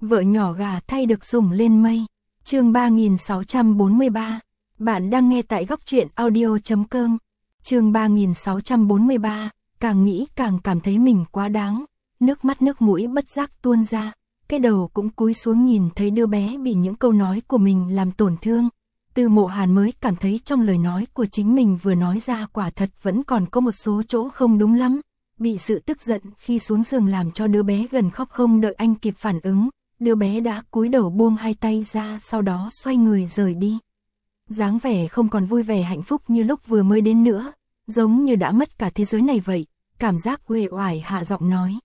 Vợ nhỏ gà thay được sủng lên mây. Chương 3643. Bạn đang nghe tại góc truyện audio.com. Chương 3643. Càng nghĩ càng cảm thấy mình quá đáng. Nước mắt nước mũi bất giác tuôn ra. Cái đầu cũng cúi xuống nhìn thấy đứa bé bị những câu nói của mình làm tổn thương. Từ Mộ Hàn mới cảm thấy trong lời nói của chính mình vừa nói ra quả thật vẫn còn có một số chỗ không đúng lắm. Bị sự tức giận khi xuống giường làm cho đứa bé gần khóc, không đợi anh kịp phản ứng. Đứa bé đã cúi đầu buông hai tay ra, sau đó xoay người rời đi. Dáng vẻ không còn vui vẻ hạnh phúc như lúc vừa mới đến nữa, giống như đã mất cả thế giới này vậy. Cảm giác uể oải hạ giọng nói.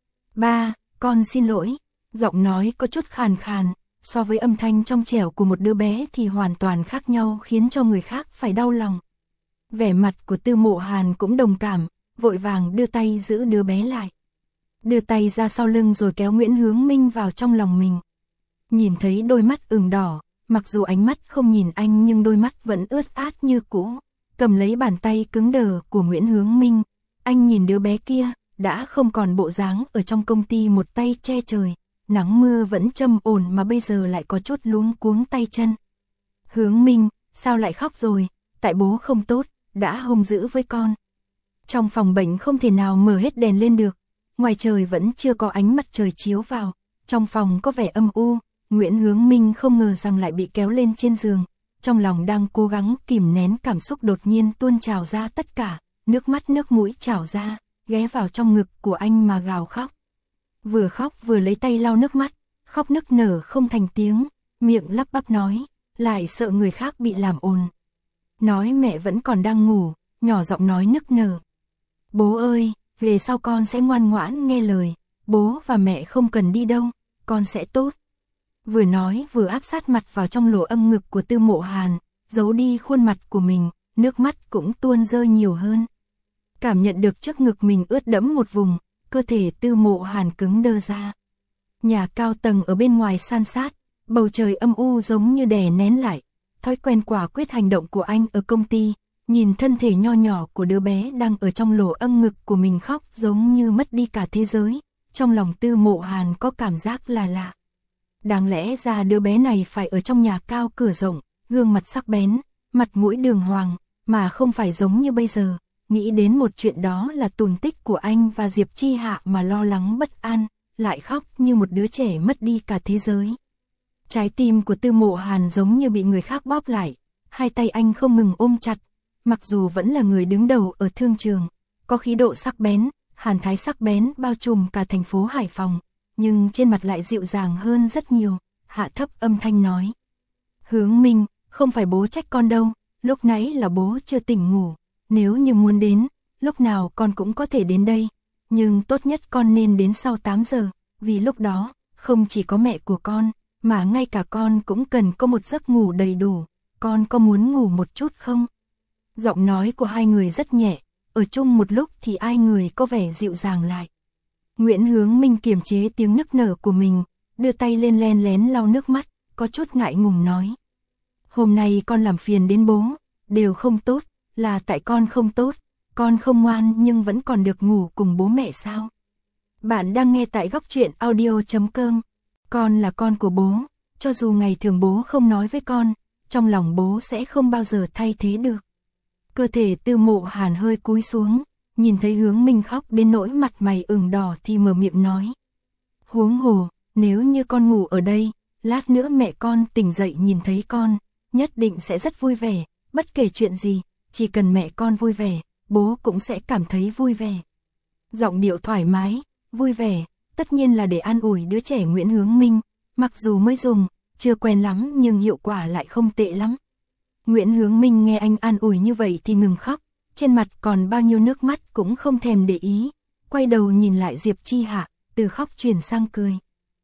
Ba, con xin lỗi. Giọng nói có chút khàn khàn, so với âm thanh trong trẻo của một đứa bé thì hoàn toàn khác nhau, khiến cho người khác phải đau lòng. Vẻ mặt của Tư Mộ Hàn cũng đồng cảm, vội vàng đưa tay giữ đứa bé lại. Đưa tay ra sau lưng rồi kéo Nguyễn Hướng Minh vào trong lòng mình. Nhìn thấy đôi mắt ửng đỏ, mặc dù ánh mắt không nhìn anh nhưng đôi mắt vẫn ướt át như cũ. Cầm lấy bàn tay cứng đờ của Nguyễn Hướng Minh, anh nhìn đứa bé kia, đã không còn bộ dáng ở trong công ty một tay che trời, nắng mưa vẫn trầm ổn mà bây giờ lại có chút luống cuống tay chân. Hướng Minh, sao lại khóc rồi? Tại bố không tốt, đã hung dữ với con. Trong phòng bệnh không thể nào mở hết đèn lên được. Ngoài trời vẫn chưa có ánh mặt trời chiếu vào, trong phòng có vẻ âm u. Nguyễn Hướng Minh không ngờ rằng lại bị kéo lên trên giường, trong lòng đang cố gắng kìm nén cảm xúc đột nhiên tuôn trào ra tất cả, nước mắt nước mũi trào ra, ghé vào trong ngực của anh mà gào khóc. Vừa khóc vừa lấy tay lau nước mắt, khóc nức nở không thành tiếng, miệng lắp bắp nói, lại sợ người khác bị làm ồn. Nói mẹ vẫn còn đang ngủ, nhỏ giọng nói nức nở. Bố ơi, về sau con sẽ ngoan ngoãn nghe lời, bố và mẹ không cần đi đâu, con sẽ tốt. Vừa nói vừa áp sát mặt vào trong lỗ âm ngực của Tư Mộ Hàn, giấu đi khuôn mặt của mình, nước mắt cũng tuôn rơi nhiều hơn. Cảm nhận được trước ngực mình ướt đẫm một vùng, cơ thể Tư Mộ Hàn cứng đơ ra. Nhà cao tầng ở bên ngoài san sát, bầu trời âm u giống như đè nén lại. Thói quen quả quyết hành động của anh ở công ty, nhìn thân thể nho nhỏ của đứa bé đang ở trong lỗ âm ngực của mình khóc giống như mất đi cả thế giới. Trong lòng Tư Mộ Hàn có cảm giác là lạ. Đáng lẽ ra đứa bé này phải ở trong nhà cao cửa rộng, gương mặt sắc bén, mặt mũi đường hoàng, mà không phải giống như bây giờ. Nghĩ đến một chuyện đó là tùn tích của anh và Diệp Chi Hạ mà lo lắng bất an, lại khóc như một đứa trẻ mất đi cả thế giới. Trái tim của Tư Mộ Hàn giống như bị người khác bóp lại, hai tay anh không ngừng ôm chặt. Mặc dù vẫn là người đứng đầu ở thương trường, có khí độ sắc bén, hàn thái sắc bén bao trùm cả thành phố Hải Phòng, nhưng trên mặt lại dịu dàng hơn rất nhiều, hạ thấp âm thanh nói. Hướng Minh, không phải bố trách con đâu, lúc nãy là bố chưa tỉnh ngủ, nếu như muốn đến, lúc nào con cũng có thể đến đây, nhưng tốt nhất con nên đến sau 8 giờ, vì lúc đó, không chỉ có mẹ của con, mà ngay cả con cũng cần có một giấc ngủ đầy đủ, con có muốn ngủ một chút không? Giọng nói của hai người rất nhẹ, ở chung một lúc thì ai người có vẻ dịu dàng lại. Nguyễn Hướng Minh kiềm chế tiếng nức nở của mình, đưa tay lên len lén lau nước mắt, có chút ngại ngùng nói. Hôm nay con làm phiền đến bố, đều không tốt, là tại con không tốt, con không ngoan nhưng vẫn còn được ngủ cùng bố mẹ sao? Bạn đang nghe tại góc truyện audio.com. Con là con của bố, cho dù ngày thường bố không nói với con, trong lòng bố sẽ không bao giờ thay thế được. Cơ thể Tư Mộ Hàn hơi cúi xuống, nhìn thấy Hướng Minh khóc đến nỗi mặt mày ửng đỏ thì mở miệng nói. Huống hồ, nếu như con ngủ ở đây, lát nữa mẹ con tỉnh dậy nhìn thấy con, nhất định sẽ rất vui vẻ, bất kể chuyện gì, chỉ cần mẹ con vui vẻ, bố cũng sẽ cảm thấy vui vẻ. Giọng điệu thoải mái, vui vẻ, tất nhiên là để an ủi đứa trẻ Nguyễn Hướng Minh, mặc dù mới dùng, chưa quen lắm nhưng hiệu quả lại không tệ lắm. Nguyễn Hướng Minh nghe anh an ủi như vậy thì ngừng khóc, trên mặt còn bao nhiêu nước mắt cũng không thèm để ý, quay đầu nhìn lại Diệp Chi Hạ, từ khóc chuyển sang cười.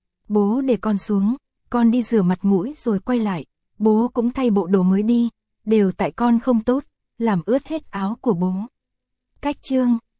Bố để con xuống, con đi rửa mặt mũi rồi quay lại, bố cũng thay bộ đồ mới đi, đều tại con không tốt, làm ướt hết áo của bố. Cách chương